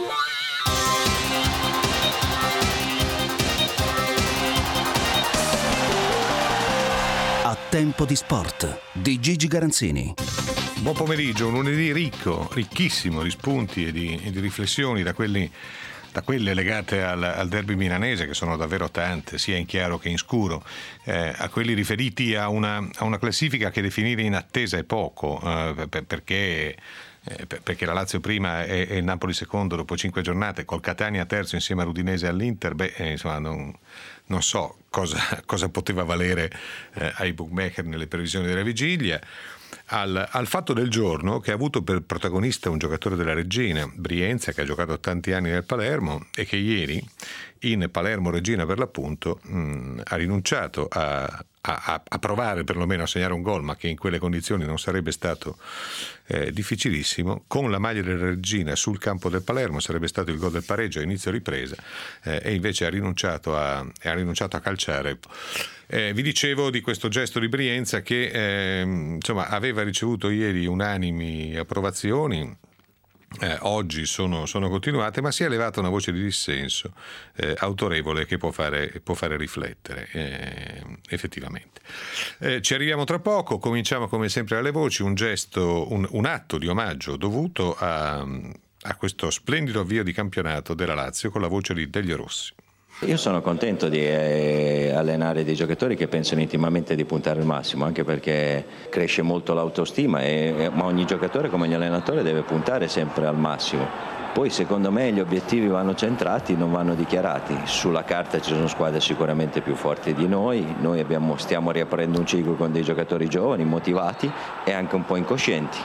A tempo di sport di Gigi Garanzini. Buon pomeriggio, un lunedì ricchissimo di spunti e di riflessioni, da quelle legate al derby milanese, che sono davvero tante, sia in chiaro che in scuro, a quelli riferiti a una classifica che definire in attesa è poco, perché la Lazio prima e il Napoli secondo dopo 5 giornate, col Catania terzo insieme all'Udinese e all'Inter, insomma non so cosa poteva valere ai bookmaker nelle previsioni della vigilia. Al fatto del giorno, che ha avuto per protagonista un giocatore della Reggina, Brienza, che ha giocato tanti anni nel Palermo e che ieri in Palermo-Reggina per l'appunto ha rinunciato a provare perlomeno a segnare un gol, ma che in quelle condizioni non sarebbe stato difficilissimo. Con la maglia della Reggina sul campo del Palermo sarebbe stato il gol del pareggio a inizio ripresa, e invece ha rinunciato a calciare. Vi dicevo di questo gesto di Brienza che insomma aveva ricevuto ieri unanimi approvazioni. Oggi sono continuate, ma si è levata una voce di dissenso autorevole che può fare riflettere effettivamente. Ci arriviamo tra poco. Cominciamo come sempre alle voci, un gesto, un atto di omaggio dovuto a questo splendido avvio di campionato della Lazio con la voce di Delio Rossi. Io sono contento di allenare dei giocatori che pensano intimamente di puntare al massimo, anche perché cresce molto l'autostima, ma ogni giocatore come ogni allenatore deve puntare sempre al massimo. Poi secondo me gli obiettivi vanno centrati, non vanno dichiarati. Sulla carta ci sono squadre sicuramente più forti di noi stiamo riaprendo un ciclo con dei giocatori giovani, motivati e anche un po' incoscienti.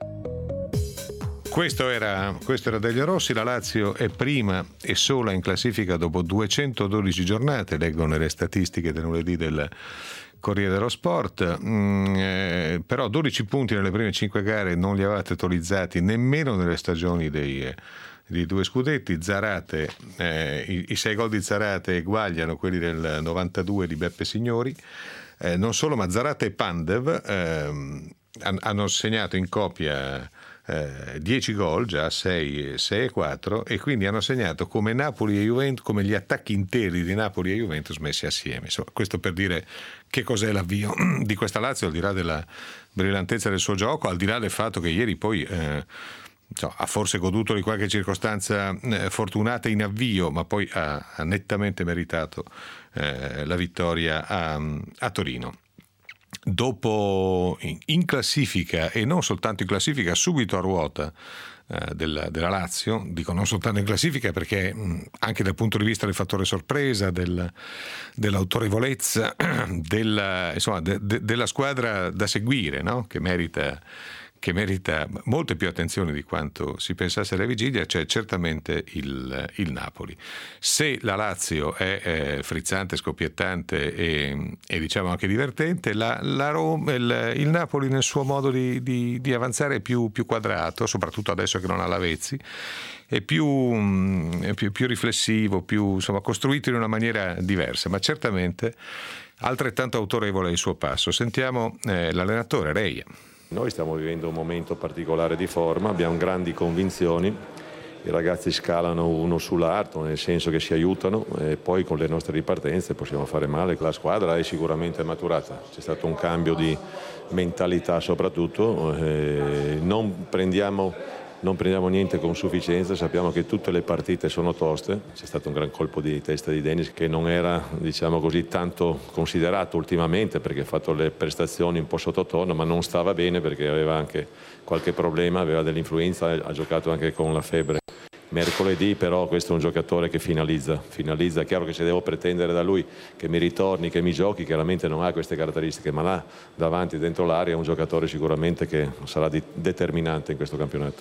Questo era Delio Rossi. La Lazio è prima e sola in classifica dopo 212 giornate, leggo nelle statistiche del lunedì del Corriere dello Sport, però 12 punti nelle prime 5 gare non li avevate totalizzati nemmeno nelle stagioni dei due scudetti. Zarate, i 6 gol di Zarate eguagliano quelli del 92 di Beppe Signori. Non solo, ma Zarate e Pandev hanno segnato in coppia 10 gol, già 6 e 4, e quindi hanno segnato come Napoli e Juventus, come gli attacchi interi di Napoli e Juventus messi assieme. Insomma, questo per dire che cos'è l'avvio di questa Lazio, al di là della brillantezza del suo gioco, al di là del fatto che ieri poi ha forse goduto di qualche circostanza fortunata in avvio, ma poi ha nettamente meritato la vittoria a Torino. Dopo in classifica, e non soltanto in classifica, subito a ruota della Lazio, dico non soltanto in classifica perché anche dal punto di vista del fattore sorpresa, dell'autorevolezza, della squadra da seguire, no? che merita molte più attenzioni di quanto si pensasse alla vigilia, c'è certamente il Napoli. Se la Lazio è frizzante, scoppiettante e diciamo anche divertente, la Roma, il Napoli nel suo modo di avanzare è più quadrato, soprattutto adesso che non ha Lavezzi, è più riflessivo, più costruito in una maniera diversa, ma certamente altrettanto autorevole il suo passo. Sentiamo l'allenatore Reia. Noi stiamo vivendo un momento particolare di forma, abbiamo grandi convinzioni, i ragazzi scalano uno sull'altro, nel senso che si aiutano, e poi con le nostre ripartenze possiamo fare male. La squadra è sicuramente maturata, c'è stato un cambio di mentalità soprattutto, non prendiamo niente con sufficienza, sappiamo che tutte le partite sono toste. C'è stato un gran colpo di testa di Dennis che non era così tanto considerato ultimamente, perché ha fatto le prestazioni un po' sottotono, ma non stava bene perché aveva anche qualche problema, aveva dell'influenza, ha giocato anche con la febbre. Mercoledì però questo è un giocatore che finalizza, è chiaro che se devo pretendere da lui che mi ritorni, che mi giochi, chiaramente non ha queste caratteristiche, ma là davanti dentro l'area è un giocatore sicuramente che sarà determinante in questo campionato.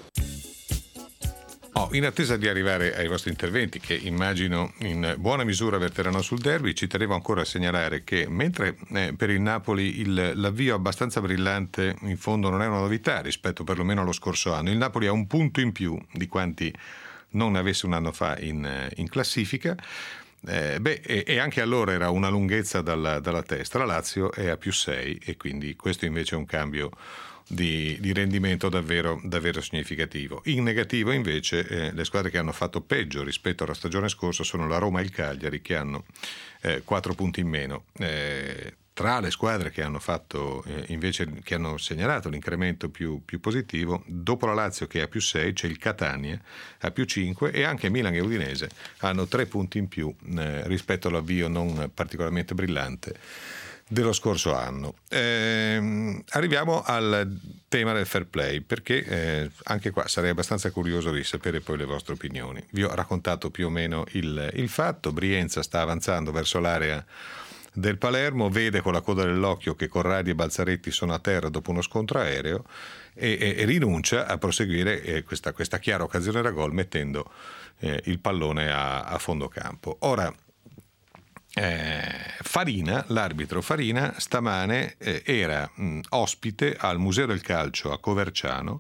In attesa di arrivare ai vostri interventi, che immagino in buona misura verteranno sul derby, ci tenevo ancora a segnalare che mentre per il Napoli l'avvio abbastanza brillante in fondo non è una novità rispetto perlomeno allo scorso anno, il Napoli ha un punto in più di quanti non ne avesse un anno fa in classifica, e anche allora era una lunghezza dalla testa. La Lazio è a +6 e quindi questo invece è un cambio di rendimento davvero significativo. In negativo invece le squadre che hanno fatto peggio rispetto alla stagione scorsa sono la Roma e il Cagliari, che hanno 4 punti in meno. Tra le squadre che hanno fatto invece, che hanno segnalato l'incremento più positivo, dopo la Lazio che ha più 6 c'è il Catania a più 5 e anche Milan e Udinese hanno 3 punti in più rispetto all'avvio non particolarmente brillante dello scorso anno. Arriviamo al tema del fair play, perché anche qua sarei abbastanza curioso di sapere poi le vostre opinioni. Vi ho raccontato più o meno il fatto. Brienza sta avanzando verso l'area del Palermo, vede con la coda dell'occhio che Corradi e Balzaretti sono a terra dopo uno scontro aereo e rinuncia a proseguire questa chiara occasione da gol mettendo il pallone a fondo campo. Ora Farina, l'arbitro Farina, stamane era ospite al Museo del Calcio a Coverciano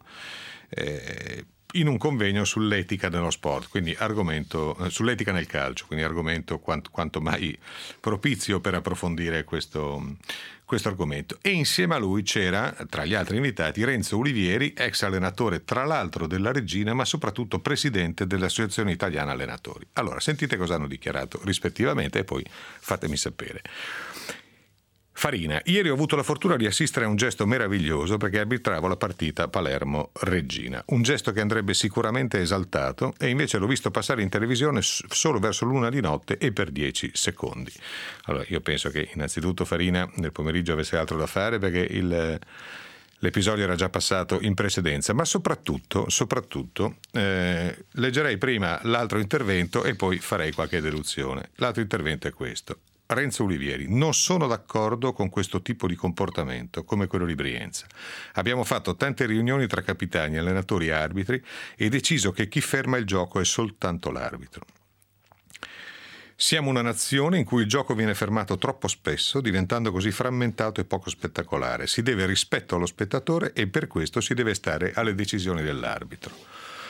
in un convegno sull'etica nello sport, quindi argomento sull'etica nel calcio, quindi argomento quanto mai propizio per approfondire questo argomento. E insieme a lui c'era, tra gli altri invitati, Renzo Ulivieri, ex allenatore tra l'altro della Reggina, ma soprattutto presidente dell'Associazione Italiana Allenatori. Allora, sentite cosa hanno dichiarato rispettivamente e poi fatemi sapere. Farina: ieri ho avuto la fortuna di assistere a un gesto meraviglioso perché arbitravo la partita Palermo-Reggina, un gesto che andrebbe sicuramente esaltato e invece l'ho visto passare in televisione solo verso l'1 di notte e per 10 secondi. Allora, io penso che innanzitutto Farina nel pomeriggio avesse altro da fare perché l'episodio era già passato in precedenza, ma soprattutto leggerei prima l'altro intervento e poi farei qualche deduzione. L'altro intervento è questo. Renzo Ulivieri: non sono d'accordo con questo tipo di comportamento come quello di Brienza. Abbiamo fatto tante riunioni tra capitani, allenatori e arbitri e deciso che chi ferma il gioco è soltanto l'arbitro. Siamo una nazione in cui il gioco viene fermato troppo spesso, diventando così frammentato e poco spettacolare. Si deve rispetto allo spettatore e per questo si deve stare alle decisioni dell'arbitro.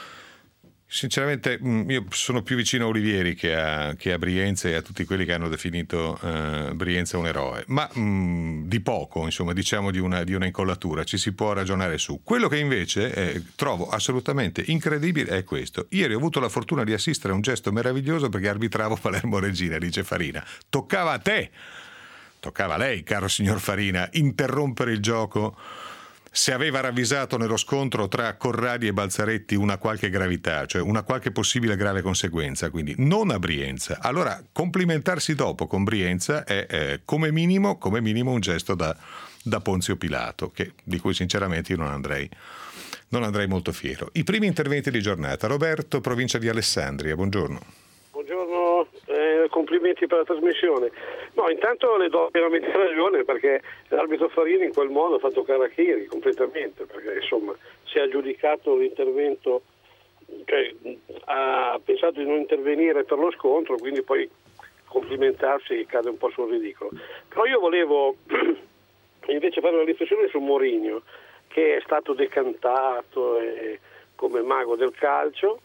Sinceramente io sono più vicino a Ulivieri che a Brienza e a tutti quelli che hanno definito Brienza un eroe, ma di poco, insomma, diciamo di una incollatura, ci si può ragionare su. Quello che invece trovo assolutamente incredibile è questo. Ieri ho avuto la fortuna di assistere a un gesto meraviglioso perché arbitravo Palermo-Reggina, dice Farina. Toccava a te, toccava a lei, caro signor Farina, interrompere il gioco se aveva ravvisato nello scontro tra Corradi e Balzaretti una qualche gravità, cioè una qualche possibile grave conseguenza, quindi non a Brienza. Allora complimentarsi dopo con Brienza è come minimo un gesto da Ponzio Pilato, di cui sinceramente io non andrei molto fiero. I primi interventi di giornata. Roberto, provincia di Alessandria, buongiorno. Buongiorno, complimenti per la trasmissione. No, intanto le do veramente ragione perché l'arbitro Farina in quel modo ha fatto Karachiri completamente, perché insomma si è aggiudicato l'intervento, cioè ha pensato di non intervenire per lo scontro, quindi poi complimentarsi cade un po' sul ridicolo. Però io volevo invece fare una riflessione su Mourinho, che è stato decantato come mago del calcio.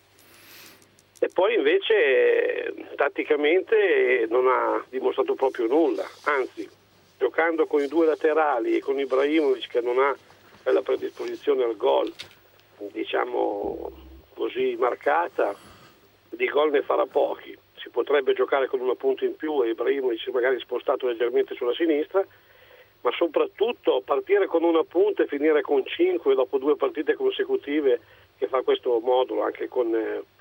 E poi invece tatticamente non ha dimostrato proprio nulla, anzi giocando con i due laterali e con Ibrahimovic che non ha quella predisposizione al gol, diciamo così marcata, di gol ne farà pochi. Si potrebbe giocare con una punta in più e Ibrahimovic magari spostato leggermente sulla sinistra, ma soprattutto partire con una punta e finire con 5 dopo 2 partite consecutive, che fa questo modulo anche con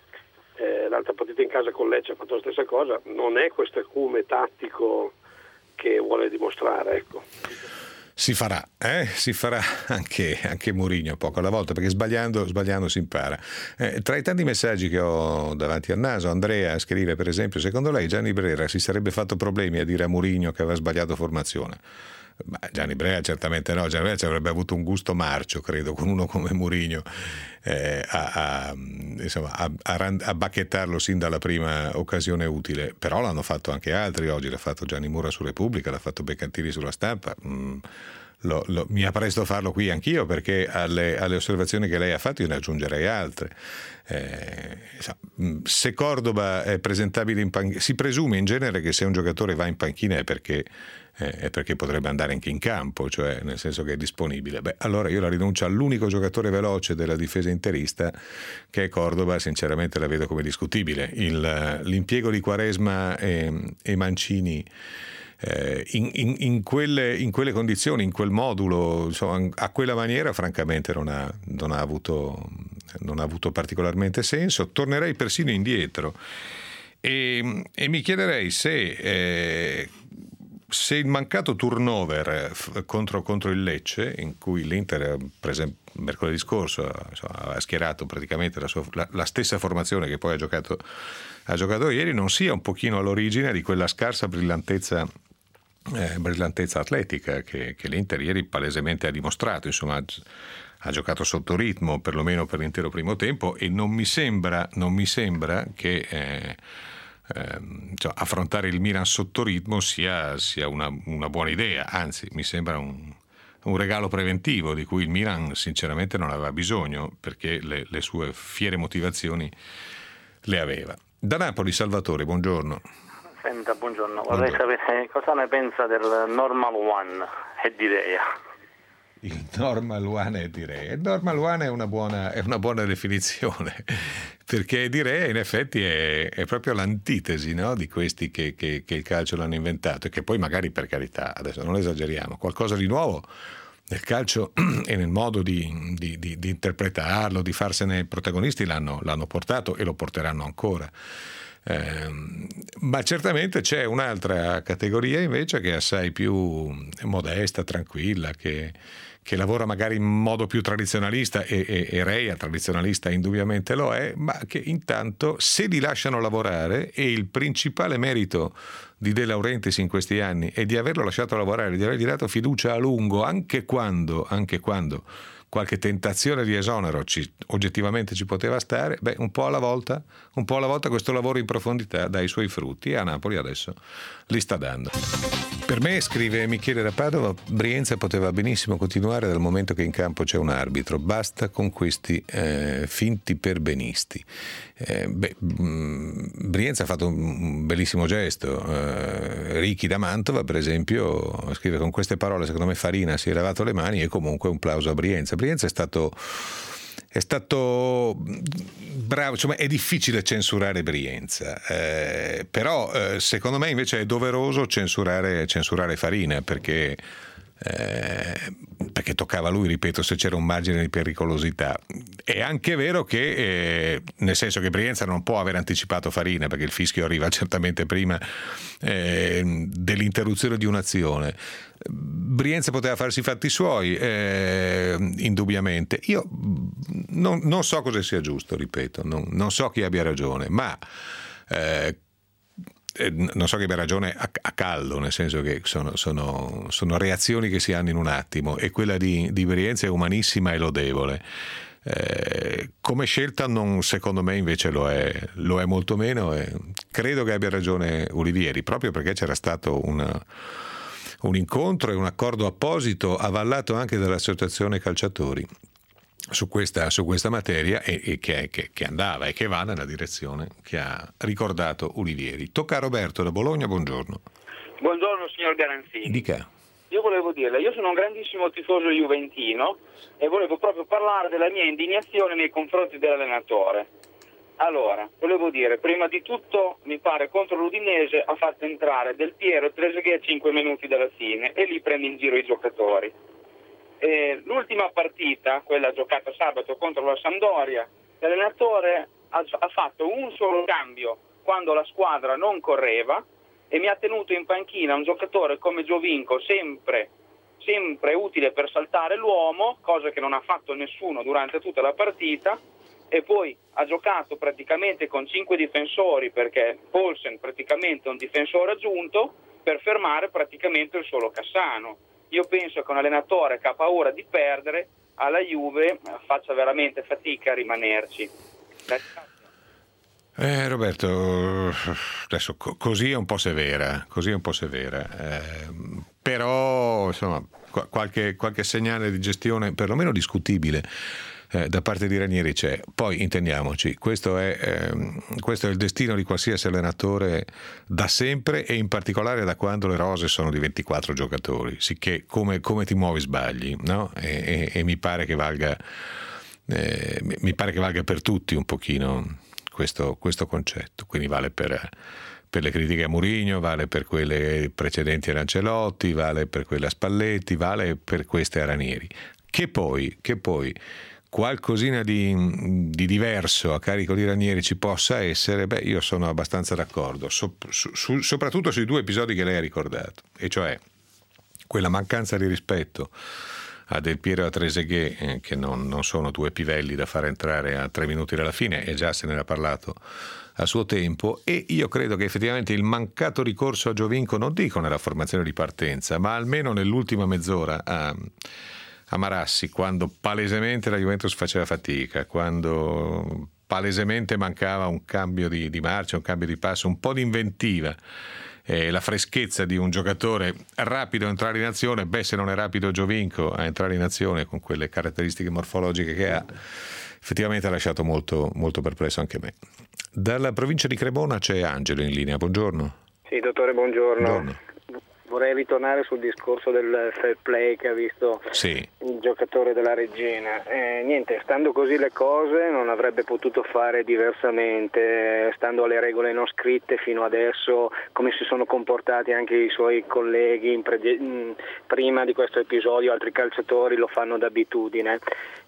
l'altra partita in casa con Lecce ha fatto la stessa cosa, non è questo acume tattico che vuole dimostrare, ecco. Si farà anche Mourinho poco alla volta, perché sbagliando si impara. Tra i tanti messaggi che ho davanti al naso, Andrea scrive per esempio: secondo lei Gianni Brera si sarebbe fatto problemi a dire a Mourinho che aveva sbagliato formazione? Ma Gianni Brera certamente no, Gianni Brera ci avrebbe avuto un gusto marcio, credo, con uno come Mourinho a bacchettarlo sin dalla prima occasione utile. Però l'hanno fatto anche altri oggi, l'ha fatto Gianni Mura su Repubblica, l'ha fatto Beccantini sulla Stampa. mi appresto a farlo qui anch'io, perché alle osservazioni che lei ha fatto io ne aggiungerei altre. Se Cordoba è presentabile in panchina, si presume in genere che se un giocatore va in panchina è perché potrebbe andare anche in campo, cioè nel senso che è disponibile. Allora io la rinuncia all'unico giocatore veloce della difesa interista, che è Cordoba, sinceramente la vedo come discutibile. L'impiego di Quaresma e Mancini in quelle condizioni, in quel modulo, insomma, a quella maniera, francamente non ha avuto particolarmente senso. Tornerei persino indietro e mi chiederei se il mancato turnover contro il Lecce, in cui l'Inter, per esempio, mercoledì scorso ha schierato praticamente la stessa formazione che poi ha giocato ieri, non sia un pochino all'origine di quella scarsa brillantezza atletica che l'Inter ieri palesemente ha dimostrato. Insomma, ha giocato sotto ritmo perlomeno per l'intero primo tempo, e non mi sembra che affrontare il Milan sotto ritmo sia una buona idea, anzi mi sembra un regalo preventivo di cui il Milan sinceramente non aveva bisogno, perché le sue fiere motivazioni le aveva. Da Napoli Salvatore, buongiorno. Senta, buongiorno. Vorrei sapere cosa ne pensa del Normal One e di Rea. Il Normal One e direi. Il Normal One è una buona definizione, perché direi in effetti è proprio l'antitesi, no, di questi che il calcio l'hanno inventato, e che poi magari, per carità, adesso non esageriamo, qualcosa di nuovo nel calcio e nel modo di interpretarlo, di farsene protagonisti l'hanno portato e lo porteranno ancora. Ma certamente c'è un'altra categoria invece che è assai più modesta, tranquilla, che lavora magari in modo più tradizionalista, e Rea tradizionalista indubbiamente lo è, ma che intanto, se li lasciano lavorare, e il principale merito di De Laurentiis in questi anni è di averlo lasciato lavorare, di avergli dato fiducia a lungo, anche quando qualche tentazione di esonero oggettivamente ci poteva stare, un po' alla volta questo lavoro in profondità dà i suoi frutti, e a Napoli adesso li sta dando. Per me, scrive Michele da Padova, Brienza poteva benissimo continuare dal momento che in campo c'è un arbitro, basta con questi finti perbenisti. Brienza ha fatto un bellissimo gesto. Ricchi da Mantova, per esempio, scrive: con queste parole secondo me Farina si è lavato le mani, e comunque un plauso a Brienza. Brienza è stato bravo, insomma è difficile censurare Brienza, però secondo me invece è doveroso censurare Farina, perché toccava a lui, ripeto, se c'era un margine di pericolosità. È anche vero che nel senso che Brienza non può aver anticipato Farina, perché il fischio arriva certamente prima dell'interruzione di un'azione. Brienza poteva farsi i fatti suoi, indubbiamente. Io non so cosa sia giusto, ripeto, non so chi abbia ragione, ma non so che abbia ragione a caldo, nel senso che sono reazioni che si hanno in un attimo, e quella di Brienza è umanissima e lodevole. Come scelta secondo me invece lo è molto meno, e credo che abbia ragione Ulivieri, proprio perché c'era stato un incontro e un accordo apposito avallato anche dall'associazione calciatori su questa materia, e che andava e che va nella direzione che ha ricordato Ulivieri. Tocca a Roberto da Bologna, buongiorno. Buongiorno signor Garanzini. Dica. Io volevo dirle, io sono un grandissimo tifoso juventino e volevo proprio parlare della mia indignazione nei confronti dell'allenatore. Allora, volevo dire, prima di tutto mi pare contro l'Udinese ha fatto entrare Del Piero e Trezeguet a 5 minuti dalla fine, e lì prende in giro i giocatori. L'ultima partita, quella giocata sabato contro la Sampdoria, l'allenatore ha fatto un solo cambio quando la squadra non correva, e mi ha tenuto in panchina un giocatore come Giovinco, sempre utile per saltare l'uomo, cosa che non ha fatto nessuno durante tutta la partita, e poi ha giocato praticamente con 5 difensori, perché Poulsen praticamente è un difensore aggiunto, per fermare praticamente il solo Cassano. Io penso che un allenatore che ha paura di perdere alla Juve faccia veramente fatica a rimanerci. Roberto, adesso così è un po' severa, però insomma qualche segnale di gestione perlomeno discutibile da parte di Ranieri c'è. Poi intendiamoci, questo è il destino di qualsiasi allenatore da sempre, e in particolare da quando le rose sono di 24 giocatori, sicché come ti muovi sbagli, no? E mi pare che valga per tutti un pochino questo concetto, quindi vale per le critiche a Mourinho, vale per quelle precedenti a Ancelotti, vale per quelle a Spalletti, vale per queste a Ranieri. Che poi qualcosina di diverso a carico di Ranieri ci possa essere, io sono abbastanza d'accordo, soprattutto sui 2 episodi che lei ha ricordato, e cioè quella mancanza di rispetto a Del Piero e a Trezeguet, che non sono 2 pivelli da far entrare a 3 minuti dalla fine, e già se ne era parlato a suo tempo. E io credo che effettivamente il mancato ricorso a Giovinco, non dico nella formazione di partenza, ma almeno nell'ultima mezz'ora a Marassi, quando palesemente la Juventus faceva fatica, quando palesemente mancava un cambio di marcia, un cambio di passo, un po' di inventiva, la freschezza di un giocatore rapido a entrare in azione. Se non è rapido Giovinco a entrare in azione con quelle caratteristiche morfologiche che ha, effettivamente ha lasciato molto, molto perplesso anche me. Dalla provincia di Cremona c'è Angelo in linea, buongiorno. Sì, dottore, buongiorno. Vorrei ritornare sul discorso del fair play che ha visto il giocatore della Regina. Niente, stando così le cose non avrebbe potuto fare diversamente, stando alle regole non scritte fino adesso, come si sono comportati anche i suoi colleghi prima di questo episodio. Altri calciatori lo fanno d'abitudine.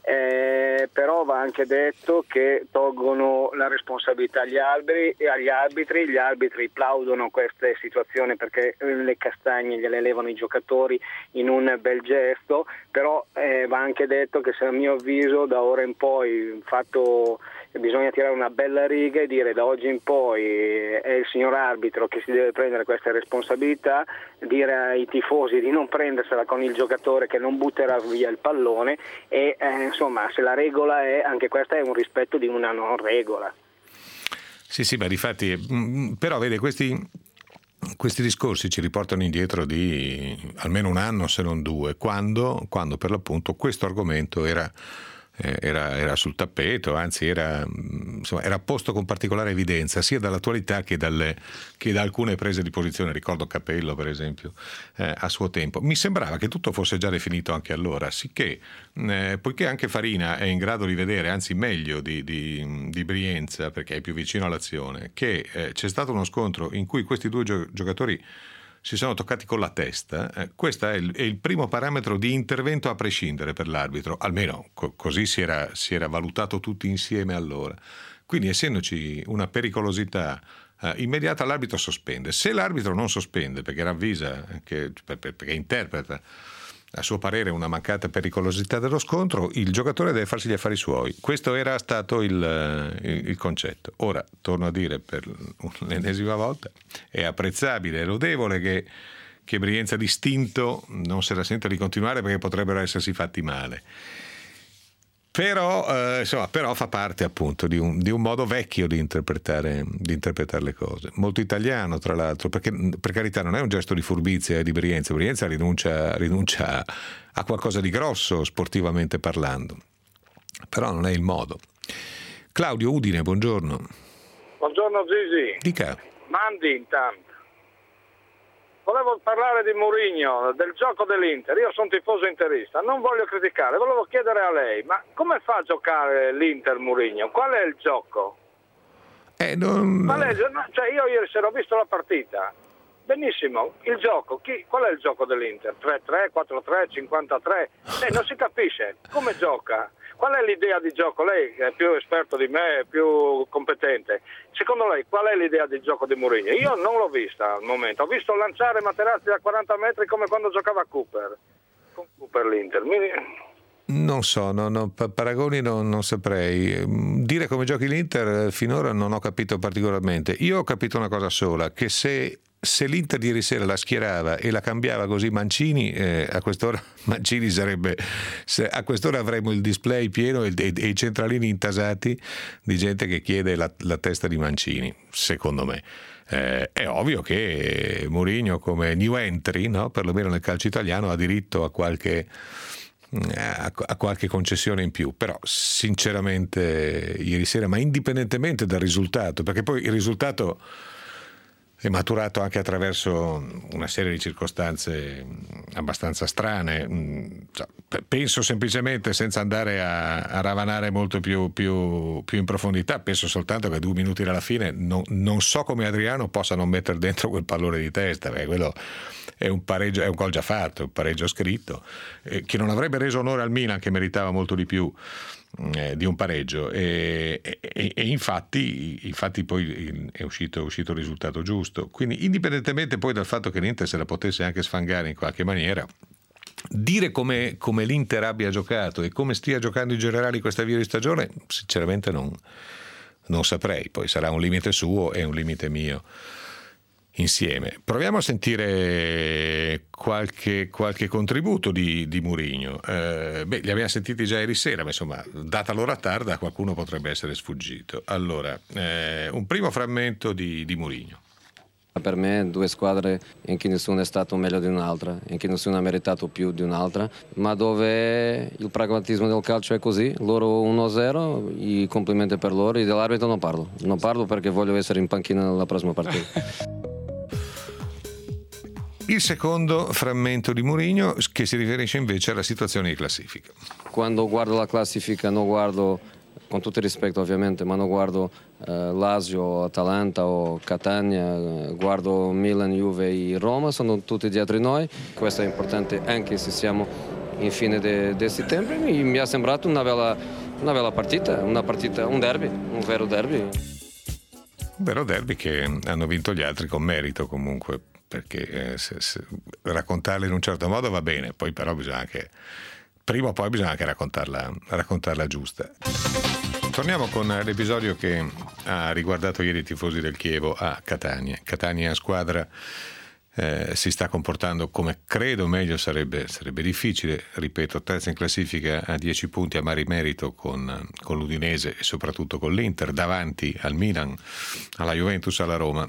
Però va anche detto che tolgono la responsabilità agli arbitri. Gli arbitri plaudono queste situazioni perché le castagne gliele levano i giocatori in un bel gesto, però va anche detto che, se a mio avviso, da ora in poi bisogna tirare una bella riga e dire: da oggi in poi è il signor arbitro che si deve prendere queste responsabilità, dire ai tifosi di non prendersela con il giocatore che non butterà via il pallone, e insomma, se la regola è, anche questa è un rispetto di una non regola. Sì, ma difatti, però vede, questi discorsi ci riportano indietro di almeno un anno, se non 2, quando per l'appunto questo argomento era sul tappeto, anzi era posto con particolare evidenza sia dall'attualità che da alcune prese di posizione. Ricordo Capello, per esempio, a suo tempo. Mi sembrava che tutto fosse già definito anche allora, sicché poiché anche Farina è in grado di vedere, anzi meglio di Brienza, perché è più vicino all'azione, che c'è stato uno scontro in cui questi 2 giocatori si sono toccati con la testa, questo è il primo parametro di intervento a prescindere per l'arbitro, almeno così si era valutato tutti insieme allora. Quindi, essendoci una pericolosità immediata, l'arbitro sospende. Se l'arbitro non sospende perché ravvisa, perché interpreta a suo parere una mancata pericolosità dello scontro, il giocatore deve farsi gli affari suoi. Questo era stato il concetto. Ora, torno a dire per l'ennesima volta, è apprezzabile e lodevole che Brienza distinto non se la senta di continuare, perché potrebbero essersi fatti male. Però fa parte appunto di un modo vecchio di interpretare le cose, molto italiano tra l'altro, perché per carità non è un gesto di furbizia di Brienza rinuncia a qualcosa di grosso sportivamente parlando, però non è il modo. Claudio, Udine, buongiorno. Buongiorno Gigi. Dica. Mandi intanto. Volevo parlare di Mourinho, del gioco dell'Inter. Io sono tifoso interista, non voglio criticare, volevo chiedere a lei, ma come fa a giocare l'Inter Mourinho? Qual è il gioco? Cioè, io ieri sera ho visto la partita, benissimo, il gioco, qual è il gioco dell'Inter? 3-3, 4-3, 53? Non si capisce, come gioca? Qual è l'idea di gioco? Lei è più esperto di me, è più competente. Secondo lei qual è l'idea di gioco di Mourinho? Io non l'ho vista al momento. Ho visto lanciare Materazzi da 40 metri come quando giocava Cooper. Con Cooper l'Inter. Non so, paragoni non saprei. Dire come giochi l'Inter finora non ho capito particolarmente. Io ho capito una cosa sola, che se se l'Inter ieri sera la schierava e la cambiava così Mancini, a quest'ora Mancini sarebbe, a quest'ora avremmo il display pieno e i centralini intasati di gente che chiede la testa di Mancini, secondo me. È ovvio che Mourinho, come new entry, no? Perlomeno nel calcio italiano, ha diritto a qualche concessione in più, però sinceramente ieri sera, ma indipendentemente dal risultato, perché poi il risultato è maturato anche attraverso una serie di circostanze abbastanza strane. Penso semplicemente, senza andare a ravanare molto più in profondità, penso soltanto che 2 minuti dalla fine non so come Adriano possa non mettere dentro quel pallone di testa, perché quello è un pareggio, è un gol già fatto, un pareggio scritto, che non avrebbe reso onore al Milan, che meritava molto di più di un pareggio, e infatti poi è uscito il risultato giusto. Quindi, indipendentemente poi dal fatto che l'Inter se la potesse anche sfangare in qualche maniera, dire come l'Inter abbia giocato e come stia giocando in generale in questa via di stagione, sinceramente non saprei. Poi sarà un limite suo e un limite mio insieme. Proviamo a sentire qualche contributo di Mourinho. Li abbiamo sentiti già ieri sera, ma insomma, data l'ora tarda, qualcuno potrebbe essere sfuggito. Allora, un primo frammento di Mourinho. Per me 2 squadre in cui nessuno è stato meglio di un'altra, in cui nessuno ha meritato più di un'altra, ma dove il pragmatismo del calcio è così. Loro 1-0, i complimenti per loro, e dell'arbitro non parlo perché voglio essere in panchina nella prossima partita. Il secondo frammento di Mourinho, che si riferisce invece alla situazione di classifica. Quando guardo la classifica non guardo, con tutto il rispetto ovviamente, ma non guardo Lazio, Atalanta o Catania, guardo Milan, Juve e Roma, sono tutti dietro di noi. Questo è importante anche se siamo in fine di settembre. Mi è sembrato una bella partita, un derby, un vero derby. Un vero derby che hanno vinto gli altri con merito comunque, perché se raccontarla in un certo modo va bene, poi però bisogna anche, prima o poi bisogna anche raccontarla giusta. Torniamo con l'episodio che ha riguardato ieri i tifosi del Chievo a Catania. Catania squadra si sta comportando come credo meglio sarebbe difficile, ripeto, terza in classifica a 10 punti a pari merito con l'Udinese e soprattutto con l'Inter, davanti al Milan, alla Juventus, alla Roma.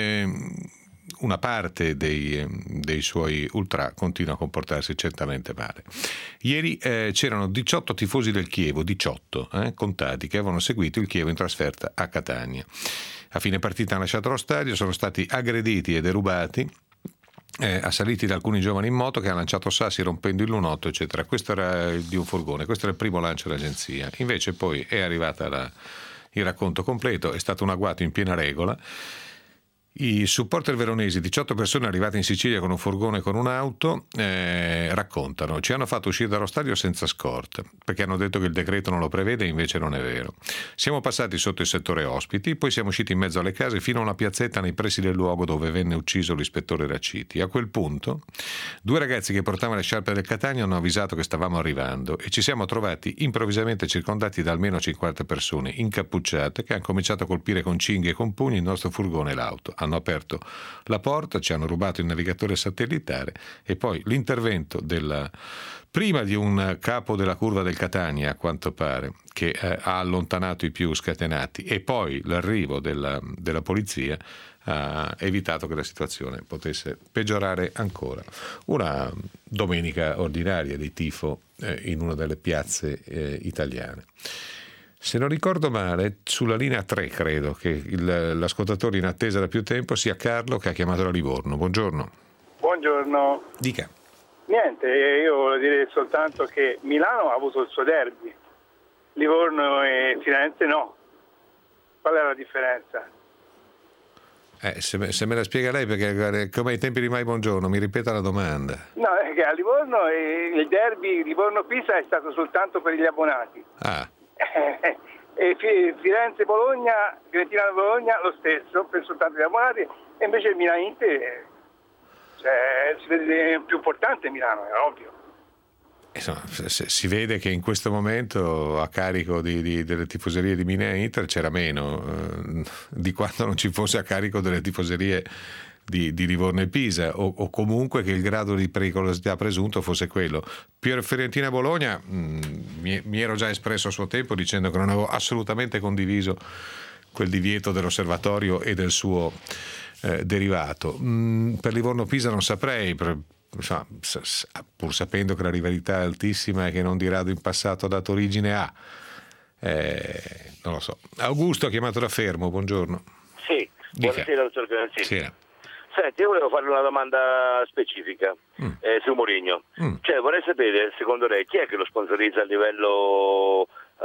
Una parte dei suoi ultra continua a comportarsi certamente male. Ieri c'erano 18 tifosi del Chievo, 18 contati, che avevano seguito il Chievo in trasferta a Catania. A fine partita hanno lasciato lo stadio, sono stati aggrediti e derubati, assaliti da alcuni giovani in moto che hanno lanciato sassi rompendo il lunotto, eccetera. Questo era di un furgone, questo era il primo lancio dell'agenzia. Invece poi è arrivata il racconto completo, è stato un agguato in piena regola. I supporter veronesi, 18 persone arrivate in Sicilia con un furgone e con un'auto, raccontano: ci hanno fatto uscire dallo stadio senza scorta perché hanno detto che il decreto non lo prevede, invece non è vero. Siamo passati sotto il settore ospiti, poi siamo usciti in mezzo alle case fino a una piazzetta nei pressi del luogo dove venne ucciso l'ispettore Raciti. A quel punto 2 ragazzi che portavano le sciarpe del Catania hanno avvisato che stavamo arrivando e ci siamo trovati improvvisamente circondati da almeno 50 persone incappucciate che hanno cominciato a colpire con cinghie e con pugni il nostro furgone e l'auto. Hanno aperto la porta, ci hanno rubato il navigatore satellitare e poi l'intervento prima di un capo della curva del Catania, a quanto pare, che ha allontanato i più scatenati, e poi l'arrivo della polizia ha evitato che la situazione potesse peggiorare ancora. Una domenica ordinaria di tifo in una delle piazze italiane. Se non ricordo male, sulla linea 3 credo che l'ascoltatore in attesa da più tempo sia Carlo, che ha chiamato da Livorno. Buongiorno. Buongiorno. Dica. Niente, io voglio dire soltanto che Milano ha avuto il suo derby, Livorno e Firenze no. Qual è la differenza? Se me la spiega lei, perché come ai tempi di Mai Buongiorno, mi ripeta la domanda. No, è che a Livorno il derby Livorno-Pisa è stato soltanto per gli abbonati. E Firenze-Bologna, Fiorentina-Bologna lo stesso, per soltanto gli abbonati, e invece il Milan-Inter è più importante Milano, è ovvio. Insomma, si vede che in questo momento a carico delle tifoserie di Milan e Inter c'era meno di quando non ci fosse a carico delle tifoserie di Livorno e Pisa, o comunque che il grado di pericolosità presunto fosse quello. Per Fiorentina-Bologna mi ero già espresso a suo tempo dicendo che non avevo assolutamente condiviso quel divieto dell'osservatorio e del suo derivato. Per Livorno-Pisa non saprei, pur sapendo che la rivalità è altissima e che non di rado in passato ha dato origine a non lo so. Augusto, chiamato da Fermo, buongiorno. Sì, buonasera dottor Granzini. Sì. Senti, io volevo farle una domanda specifica su Mourinho. Cioè, vorrei sapere, secondo lei, chi è che lo sponsorizza a livello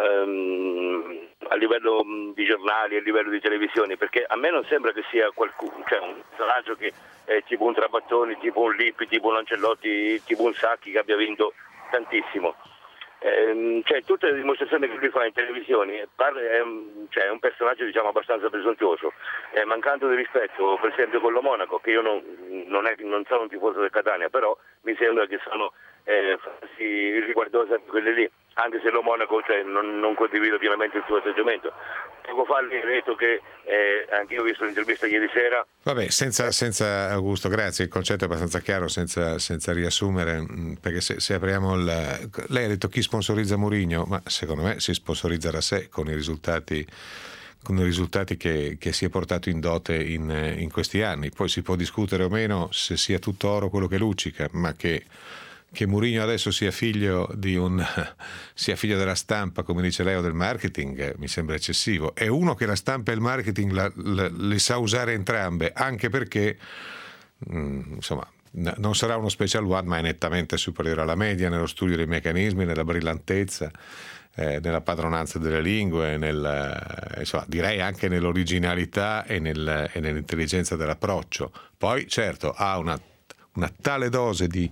di giornali, a livello di televisioni? Perché a me non sembra che sia qualcuno, cioè un personaggio che è tipo un Trapattoni, tipo un Lippi, tipo un Ancelotti, tipo un Sacchi che abbia vinto tantissimo. Cioè, tutte le dimostrazioni che lui fa in televisione è un personaggio, diciamo, abbastanza presuntuoso, mancando di rispetto per esempio con lo Monaco, che io non sono un tifoso del Catania, però mi sembra che sono riguardosa di quelle lì, anche se lo Monaco, cioè, non condivido pienamente il suo atteggiamento. Poco fa lei ha detto che anche io ho visto l'intervista ieri sera. Vabbè, senza Augusto, grazie, il concetto è abbastanza chiaro, senza riassumere, perché se apriamo lei ha detto chi sponsorizza Mourinho, ma secondo me si sponsorizza da sé con i risultati che si è portato in dote in questi anni. Poi si può discutere o meno se sia tutto oro quello che luccica, ma che Mourinho adesso sia figlio della stampa, come dice lei, o del marketing, mi sembra eccessivo. È uno che la stampa e il marketing le sa usare entrambe, anche perché insomma non sarà uno special one, ma è nettamente superiore alla media nello studio dei meccanismi, nella brillantezza, nella padronanza delle lingue, insomma, direi anche nell'originalità e nell'intelligenza dell'approccio. Poi certo ha una tale dose di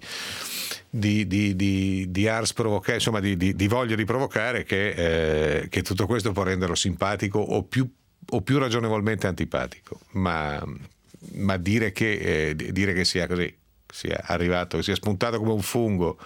ars provocare, insomma di voglia di provocare, che tutto questo può renderlo simpatico o più ragionevolmente antipatico, ma dire che sia così, sia arrivato, sia spuntato come un fungo,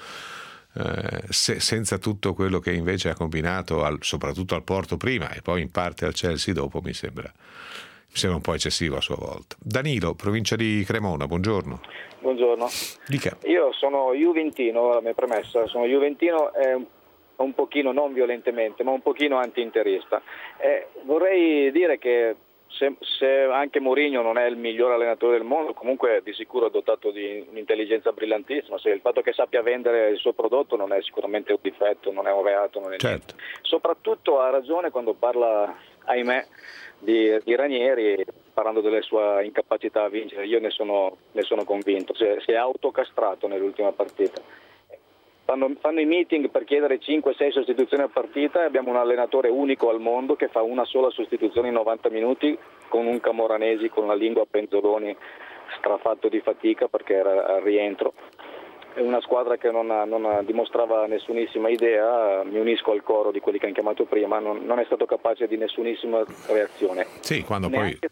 senza tutto quello che invece ha combinato soprattutto al Porto prima e poi in parte al Chelsea dopo, mi sembra un po' eccessivo a sua volta. Danilo, provincia di Cremona, buongiorno. Buongiorno. Dica. Io sono juventino, la mia premessa, sono juventino un pochino, non violentemente, ma un pochino anti-interista. Vorrei dire che se anche Mourinho non è il miglior allenatore del mondo, comunque di sicuro è dotato di un'intelligenza brillantissima. Se il fatto che sappia vendere il suo prodotto non è sicuramente un difetto, non è un reato, non è certo. Niente. Soprattutto ha ragione quando parla, ahimè, di Ranieri, parlando della sua incapacità a vincere. Io ne sono convinto. Si è autocastrato nell'ultima partita. Fanno i meeting per chiedere 5-6 sostituzioni a partita e abbiamo un allenatore unico al mondo che fa una sola sostituzione in 90 minuti con un Camoranesi con la lingua a penzoloni, strafatto di fatica perché era al rientro. È una squadra che non dimostrava nessunissima idea. Mi unisco al coro di quelli che hanno chiamato prima, non è stato capace di nessunissima reazione. Sì, quando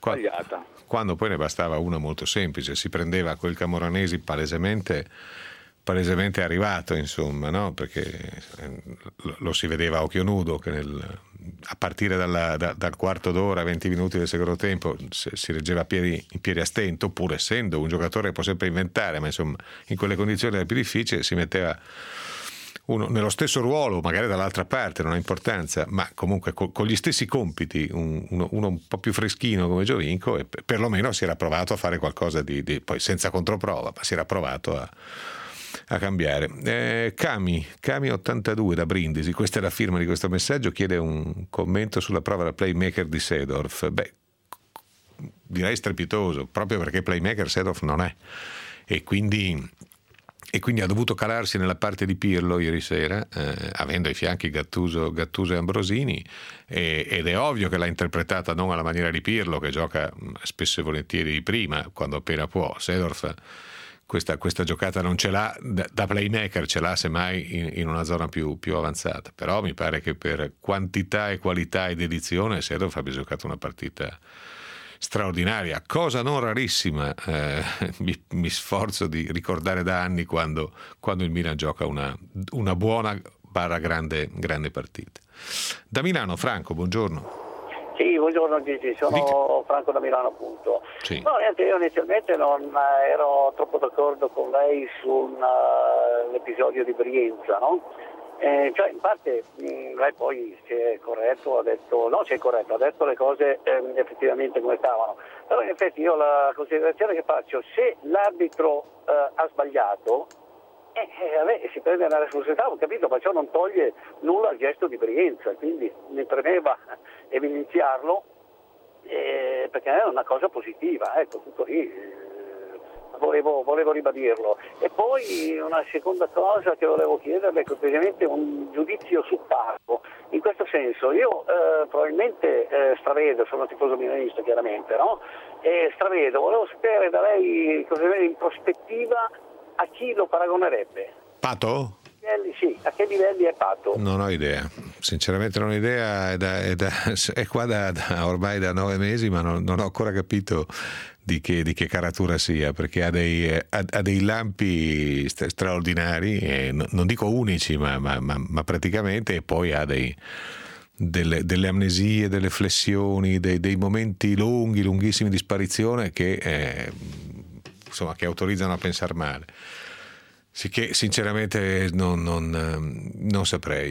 poi ne bastava una molto semplice, si prendeva quel Camoranesi palesemente arrivato, insomma, no? Perché lo si vedeva a occhio nudo che a partire dal quarto d'ora, 20 minuti del secondo tempo si reggeva in piedi a stento, pur essendo un giocatore che può sempre inventare, ma insomma in quelle condizioni era più difficile, si metteva uno nello stesso ruolo, magari dall'altra parte, non ha importanza, ma comunque con gli stessi compiti, uno un po' più freschino come Giovinco, e perlomeno si era provato a fare qualcosa di poi senza controprova, ma si era provato a cambiare. Cami 82 da Brindisi, questa è la firma di questo messaggio, chiede un commento sulla prova da playmaker di Seedorf. Direi strepitoso, proprio perché playmaker Seedorf non è, e quindi ha dovuto calarsi nella parte di Pirlo ieri sera, avendo ai fianchi Gattuso e Ambrosini, ed è ovvio che l'ha interpretata non alla maniera di Pirlo, che gioca spesso e volentieri di prima quando appena può. Seedorf questa giocata non ce l'ha da playmaker, ce l'ha semmai in una zona più avanzata, però mi pare che per quantità e qualità e dedizione Seedorf abbia giocato una partita straordinaria, cosa non rarissima. Mi sforzo di ricordare da anni quando il Milan gioca una buona / grande partita. Da Milano, Franco, buongiorno. Sì, buongiorno Gigi, sono Franco da Milano appunto. Sì. No, niente, io inizialmente non ero troppo d'accordo con lei sull'episodio di Brienza, no? Cioè in parte lei poi si è corretto, ha detto le cose effettivamente come stavano, però in effetti io la considerazione che faccio, se l'arbitro ha sbagliato, si prende una responsabilità, ho capito, ma ciò non toglie nulla al gesto di Brienza, quindi mi premeva evidenziarlo perché è una cosa positiva, ecco, tutto lì. Volevo ribadirlo. E poi una seconda cosa che volevo chiederle è semplicemente un giudizio su Pato. In questo senso, io probabilmente stravedo, sono tifoso milanista chiaramente, no? Stravedo, volevo sapere da lei in prospettiva a chi lo paragonerebbe. Pato? Sì, a che livelli è Pato? Non ho idea, sinceramente non ho idea, è qua ormai da 9 mesi, ma non ho ancora capito di che caratura sia, perché ha dei lampi straordinari, non dico unici, ma praticamente, e poi ha delle amnesie, delle flessioni, dei momenti lunghissimi di sparizione che autorizzano a pensare male. Sicché sinceramente non saprei.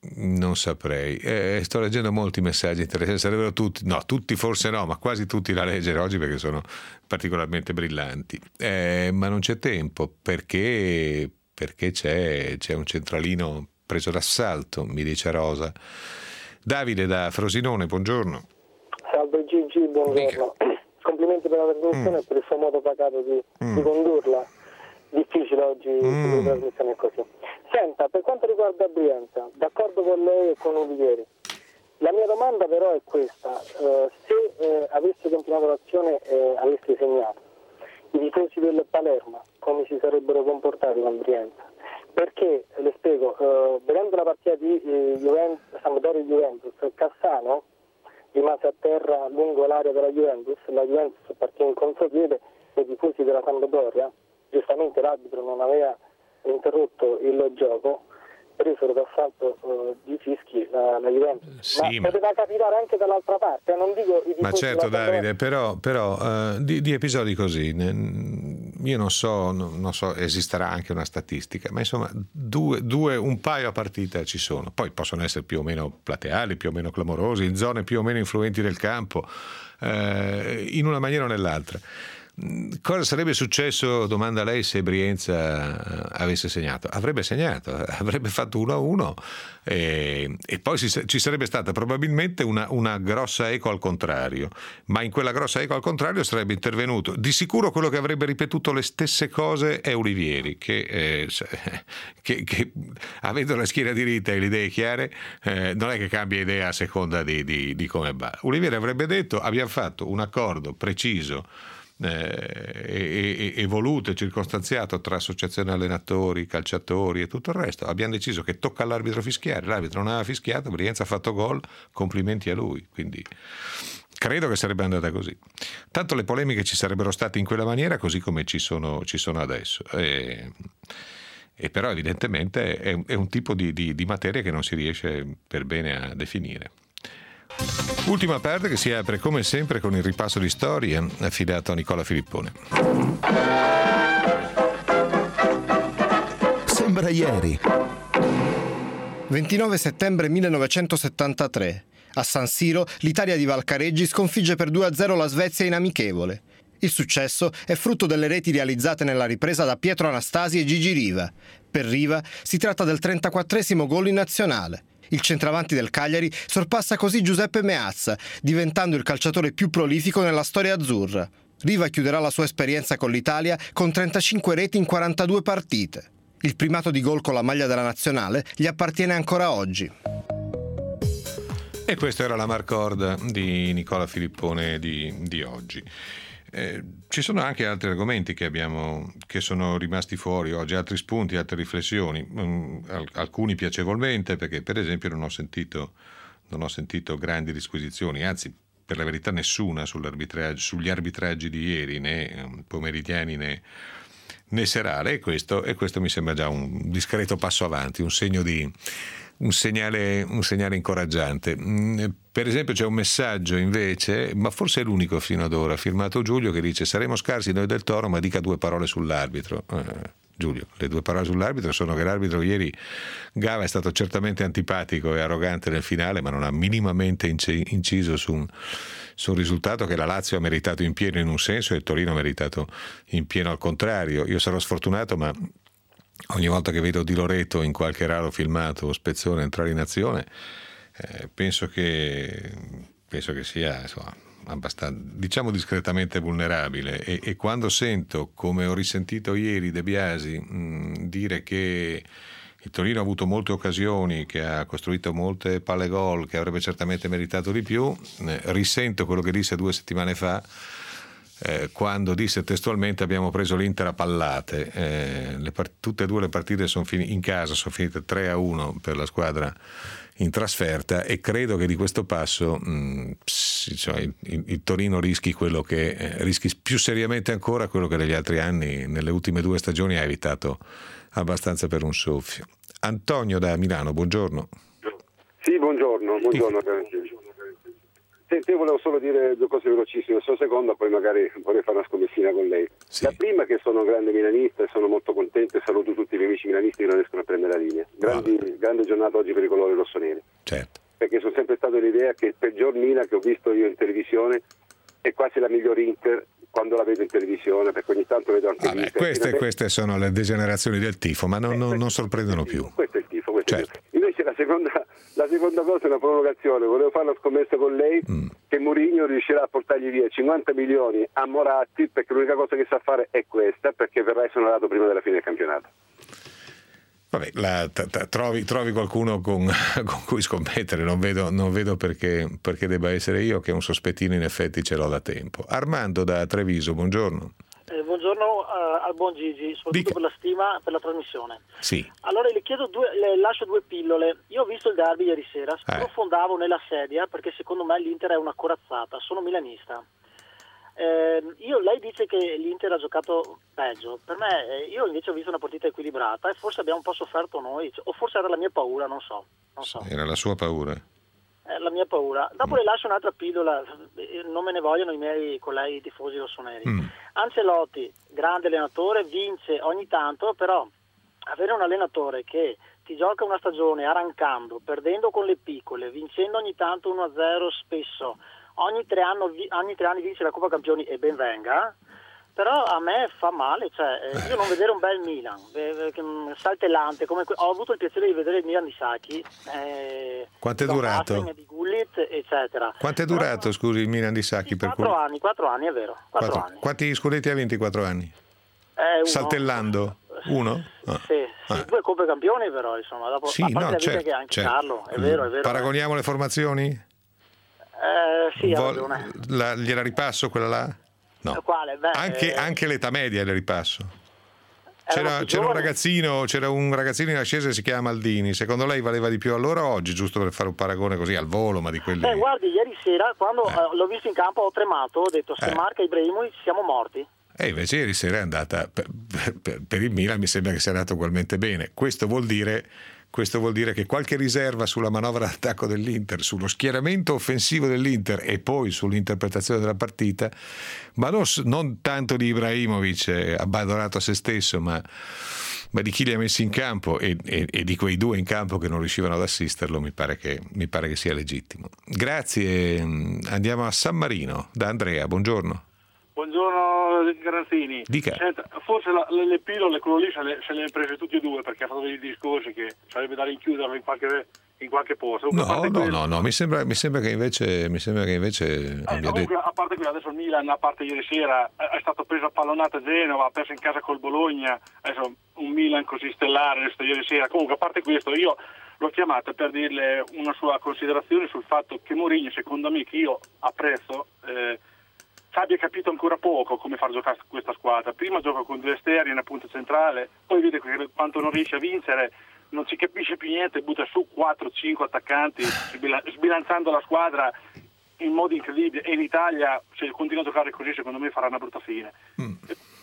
Sto leggendo molti messaggi interessanti, sarebbero tutti forse no, ma quasi tutti da leggere oggi perché sono particolarmente brillanti, ma non c'è tempo perché c'è un centralino preso d'assalto, mi dice Rosa. Davide da Frosinone, buongiorno. Salve Gigi, buongiorno. Complimenti per la trasmissione e per il suo modo pacato di condurla. Difficile oggi la trasmissione così. Senta, per quanto riguarda Brienza, d'accordo con lei e con Olivieri. La mia domanda però è questa: se avesse continuato l'azione e avesse segnato, i tifosi del Palermo come si sarebbero comportati con Brienza? Perché, le spiego, vedendo la partita di Sampdoria-Juventus, Cassano rimase a terra lungo l'area della Juventus, la Juventus partì in contropiede e i tifosi della Sampdoria, giustamente l'arbitro non aveva interrotto il gioco, presero d'assalto di fischi la Juventus. Sì, ma poteva capitare anche dall'altra parte, non dico i tifosi. Ma certo Davide, però di episodi così io non so, esisterà anche una statistica, ma insomma un paio a partita ci sono, poi possono essere più o meno plateali, più o meno clamorosi, in zone più o meno influenti del campo, in una maniera o nell'altra. Cosa sarebbe successo, domanda lei, se Brienza avesse segnato? Avrebbe segnato, avrebbe fatto 1-1 e poi ci sarebbe stata probabilmente una grossa eco al contrario, ma in quella grossa eco al contrario sarebbe intervenuto. Di sicuro quello che avrebbe ripetuto le stesse cose è Olivieri, che avendo la schiena diritta e le idee chiare non è che cambia idea a seconda di come va. Olivieri avrebbe detto: abbiamo fatto un accordo preciso e voluto e circostanziato tra associazione allenatori, calciatori e tutto il resto. Abbiamo deciso che tocca all'arbitro fischiare, l'arbitro non aveva fischiato, Brienza ha fatto gol, complimenti a lui, quindi credo che sarebbe andata così. Tanto le polemiche ci sarebbero state in quella maniera, così come ci sono adesso, e però evidentemente è un tipo di materia che non si riesce per bene a definire. Ultima parte che si apre come sempre con il ripasso di storie affidato a Nicola Filippone. Sembra ieri. 29 settembre 1973. A San Siro l'Italia di Valcareggi sconfigge per 2-0 la Svezia in amichevole. Il successo è frutto delle reti realizzate nella ripresa da Pietro Anastasi e Gigi Riva. Per Riva si tratta del 34esimo gol in nazionale. Il centravanti del Cagliari sorpassa così Giuseppe Meazza, diventando il calciatore più prolifico nella storia azzurra. Riva chiuderà la sua esperienza con l'Italia con 35 reti in 42 partite. Il primato di gol con la maglia della nazionale gli appartiene ancora oggi. E questa era la marcorda di Nicola Filippone di oggi. Ci sono anche altri argomenti che sono rimasti fuori oggi, altri spunti, altre riflessioni, alcuni piacevolmente, perché per esempio non ho sentito grandi disquisizioni, anzi per la verità nessuna sugli arbitraggi di ieri, né pomeridiani né serale, e questo mi sembra già un discreto passo avanti, un segno di un segnale incoraggiante. Per esempio c'è un messaggio invece, ma forse è l'unico fino ad ora, firmato Giulio, che dice: saremo scarsi noi del Toro, ma dica 2 parole sull'arbitro. Giulio, le 2 parole sull'arbitro sono che l'arbitro ieri, Gava, è stato certamente antipatico e arrogante nel finale, ma non ha minimamente inciso su un risultato che la Lazio ha meritato in pieno in un senso e il Torino ha meritato in pieno al contrario. Io sarò sfortunato, ma ogni volta che vedo Di Loreto in qualche raro filmato o spezzone entrare in azione, penso che sia, insomma, abbastanza, diciamo, discretamente vulnerabile, e quando sento, come ho risentito ieri De Biasi, dire che il Torino ha avuto molte occasioni, che ha costruito molte palle gol, che avrebbe certamente meritato di più, risento quello che disse 2 settimane fa, quando disse testualmente: abbiamo preso l'Inter a pallate. Tutte e 2 le partite in casa sono finite 3-1 per la squadra in trasferta, e credo che di questo passo il Torino rischi quello che rischi più seriamente ancora quello che negli altri anni, nelle ultime 2 stagioni, ha evitato abbastanza per un soffio. Antonio da Milano, buongiorno. Sì, buongiorno. Senti, io volevo solo dire 2 cose velocissime. La seconda, poi magari vorrei fare una scommessina con lei. Sì. La prima, che sono grande milanista e sono molto contento, e saluto tutti i miei amici milanisti che non riescono a prendere la linea. Grande giornata oggi per i colori rossoneri. Certo. Perché sono sempre stato l'idea che il peggior Milan che ho visto io in televisione è quasi la miglior Inter quando la vedo in televisione, perché ogni tanto vedo anche l'Inter. Queste sono le degenerazioni del tifo, ma non sorprendono più. Questo è il tifo. Certo. Invece la seconda cosa è una provocazione. Volevo fare una scommessa con lei che Mourinho riuscirà a portargli via 50 milioni a Moratti, perché l'unica cosa che sa fare è questa, perché verrà esonerato prima della fine del campionato. Vabbè, trovi qualcuno con cui scommettere, non vedo perché debba essere io, che un sospettino in effetti ce l'ho da tempo. Armando da Treviso, buongiorno. Buongiorno al buon Gigi, soprattutto per la stima, per la trasmissione. Sì. Allora le lascio 2 pillole. Io ho visto il derby ieri sera, sprofondavo nella sedia perché secondo me l'Inter è una corazzata, sono milanista. Lei dice che l'Inter ha giocato peggio, per me io invece ho visto una partita equilibrata e forse abbiamo un po' sofferto noi, o forse era la mia paura, non so. Era la sua paura? La mia paura. Dopo le lascio un'altra pillola, non me ne vogliono i miei colleghi tifosi rossoneri. Ancelotti, grande allenatore, vince ogni tanto, però avere un allenatore che ti gioca una stagione arrancando, perdendo con le piccole, vincendo ogni tanto 1-0 spesso, ogni 3 anni vince la Coppa Campioni, e ben venga, però a me fa male, io non vedere un bel Milan saltellante, come ho avuto il piacere di vedere il Milan di Sacchi, quanto è durato? Di Gullit, eccetera. Quanto è durato, scusi, il Milan di Sacchi? 4 anni, è vero. 4 anni. Quanti scudetti ha vinto in 4 anni? Saltellando? 1? Sì, 2 Coppe Campioni, però insomma, dopo che anche Carlo, è vero. Paragoniamo le formazioni? Sì, ha ragione. Gliela ripasso quella là? No. Quale? Anche l'età media le ripasso. C'era un ragazzino in ascesa che si chiama Maldini. Secondo lei valeva di più allora o oggi, giusto per fare un paragone così al volo, ma di quelli? Guardi, ieri sera quando l'ho visto in campo ho tremato, ho detto se marca Ibrahimovic siamo morti. E invece ieri sera è andata per il Milan, mi sembra che sia andato ugualmente bene. Questo vuol dire che qualche riserva sulla manovra d'attacco dell'Inter, sullo schieramento offensivo dell'Inter e poi sull'interpretazione della partita, ma non tanto di Ibrahimovic abbandonato a se stesso, ma di chi li ha messi in campo e di quei 2 in campo che non riuscivano ad assisterlo, mi pare che sia legittimo. Grazie, andiamo a San Marino da Andrea, buongiorno. Buongiorno Garanzini. Dica. Senta, forse le pillole, quello lì se le ha prese tutti e 2, perché ha fatto dei discorsi che sarebbe da rinchiuderlo in qualche posto. No, mi sembra che invece abbia detto. A parte quello, adesso il Milan, a parte ieri sera, è stato preso a pallonata a Genova, ha perso in casa col Bologna, adesso un Milan così stellare ieri sera. Comunque, a parte questo, io l'ho chiamata per dirle una sua considerazione sul fatto che Mourinho, secondo me, che io apprezzo, abbia capito ancora poco come far giocare questa squadra. Prima gioca con 2 esterni, una punta centrale, poi vede quanto non riesce a vincere, non si capisce più niente, butta su 4-5 attaccanti, sbilanciando la squadra in modo incredibile, e in Italia, se continua a giocare così, secondo me farà una brutta fine.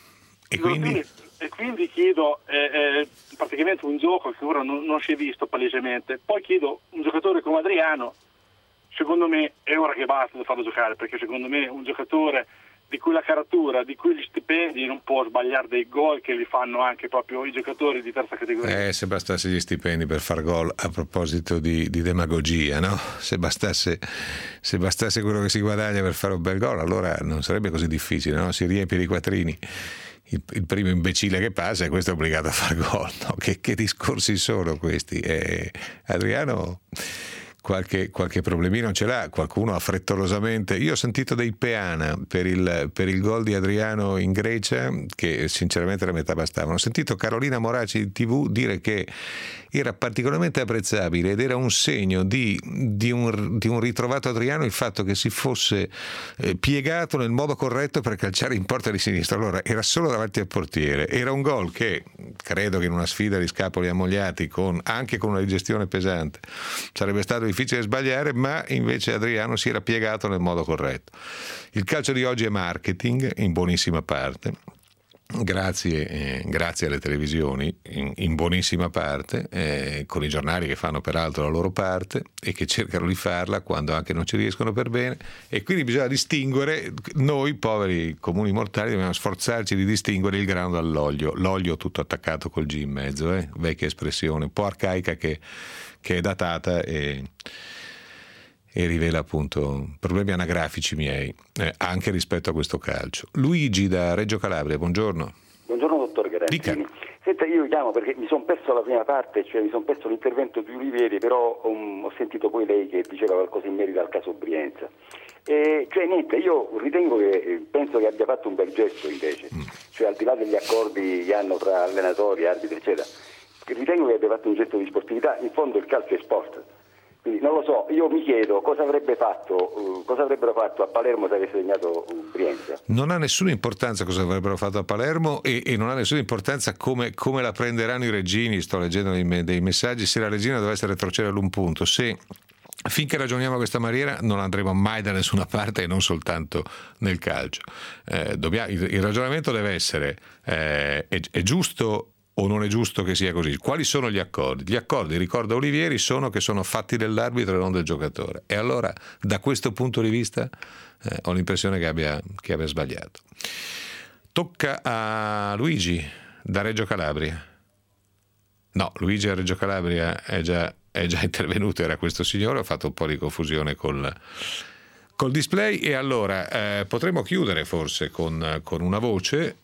E quindi chiedo praticamente un gioco che ora non si è visto palesemente, poi chiedo un giocatore come Adriano, secondo me è ora che basta di farlo giocare, perché secondo me un giocatore di cui la caratura, di cui gli stipendi, non può sbagliare dei gol che li fanno anche proprio i giocatori di terza categoria. Se bastasse gli stipendi per far gol, a proposito di demagogia, no? Se bastasse quello che si guadagna per fare un bel gol, allora non sarebbe così difficile, no? Si riempie di quattrini il primo imbecille che passa e questo è obbligato a far gol, no? Che discorsi sono questi? Adriano qualche problemino ce l'ha, qualcuno ha frettolosamente. Io ho sentito dei peana per il gol di Adriano in Grecia, che sinceramente la metà bastavano. Ho sentito Carolina Moraci in TV dire che era particolarmente apprezzabile ed era un segno di un ritrovato Adriano il fatto che si fosse piegato nel modo corretto per calciare in porta di sinistra. Allora era solo davanti al portiere, era un gol che credo che in una sfida di scapoli ammogliati anche con una digestione pesante sarebbe stato difficile sbagliare, ma invece Adriano si era piegato nel modo corretto. Il calcio di oggi è marketing in buonissima parte, grazie alle televisioni in buonissima parte, con i giornali che fanno peraltro la loro parte e che cercano di farla quando anche non ci riescono per bene, e quindi bisogna distinguere. Noi poveri comuni mortali dobbiamo sforzarci di distinguere il grano dall'olio, l'olio tutto attaccato col G in mezzo, vecchia espressione un po' arcaica che è datata e rivela appunto problemi anagrafici miei, anche rispetto a questo calcio. Luigi da Reggio Calabria, buongiorno. Buongiorno dottor Garanzini. Senta, io chiamo perché mi sono perso la prima parte, cioè mi sono perso l'intervento di Olivieri, però ho sentito poi lei che diceva qualcosa in merito al caso Brienza. Io ritengo penso che abbia fatto un bel gesto invece, cioè al di là degli accordi che hanno tra allenatori, arbitri eccetera, ritengo che abbia fatto un gesto di sportività. In fondo il calcio è sport, quindi non lo so, io mi chiedo cosa avrebbero fatto a Palermo se avesse segnato Brienza. Non ha nessuna importanza cosa avrebbero fatto a Palermo e non ha nessuna importanza come la prenderanno i reggini. Sto leggendo dei messaggi. Se la Regina dovesse retrocedere all'un punto, finché ragioniamo a questa maniera non andremo mai da nessuna parte e non soltanto nel calcio. Il ragionamento deve essere è giusto o non è giusto che sia così? Quali sono gli accordi? Gli accordi, ricorda Olivieri, sono che sono fatti dell'arbitro e non del giocatore. E allora, da questo punto di vista, ho l'impressione che abbia sbagliato. Tocca a Luigi da Reggio Calabria. No, Luigi a Reggio Calabria è già intervenuto, era questo signore, ho fatto un po' di confusione col display. E allora potremmo chiudere forse con una voce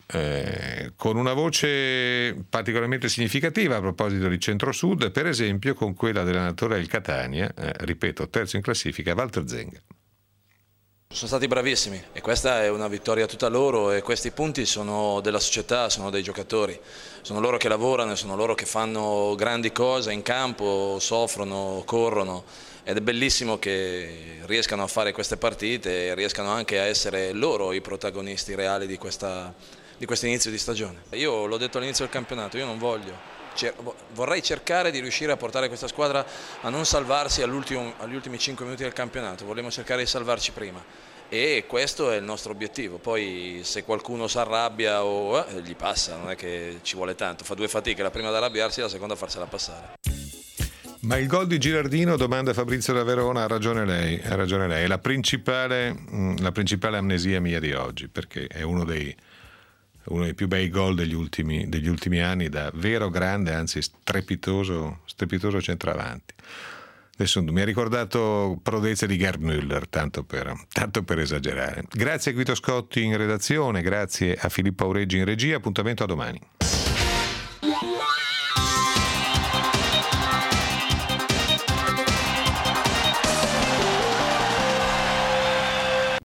particolarmente significativa a proposito di centro-sud, per esempio con quella dell'allenatore del Catania, ripeto, terzo in classifica, Walter Zenga. Sono stati bravissimi e questa è una vittoria tutta loro, e questi punti sono della società, sono dei giocatori, sono loro che lavorano, sono loro che fanno grandi cose in campo, soffrono, corrono, ed è bellissimo che riescano a fare queste partite e riescano anche a essere loro i protagonisti reali di questo inizio di stagione. Io l'ho detto all'inizio del campionato, io non vorrei cercare di riuscire a portare questa squadra a non salvarsi agli ultimi 5 minuti del campionato, vogliamo cercare di salvarci prima e questo è il nostro obiettivo. Poi se qualcuno si arrabbia gli passa, non è che ci vuole tanto, fa due fatiche, la prima ad arrabbiarsi e la seconda a farsela passare. Ma il gol di Gilardino, domanda Fabrizio da Verona, ha ragione lei, è la principale amnesia mia di oggi, perché è uno dei più bei gol degli ultimi anni, da vero grande, anzi strepitoso centravanti. Adesso mi ha ricordato prodezze di Gerd Müller, tanto per esagerare. Grazie a Guido Scotti in redazione, grazie a Filippo Aureggi in regia, appuntamento a domani.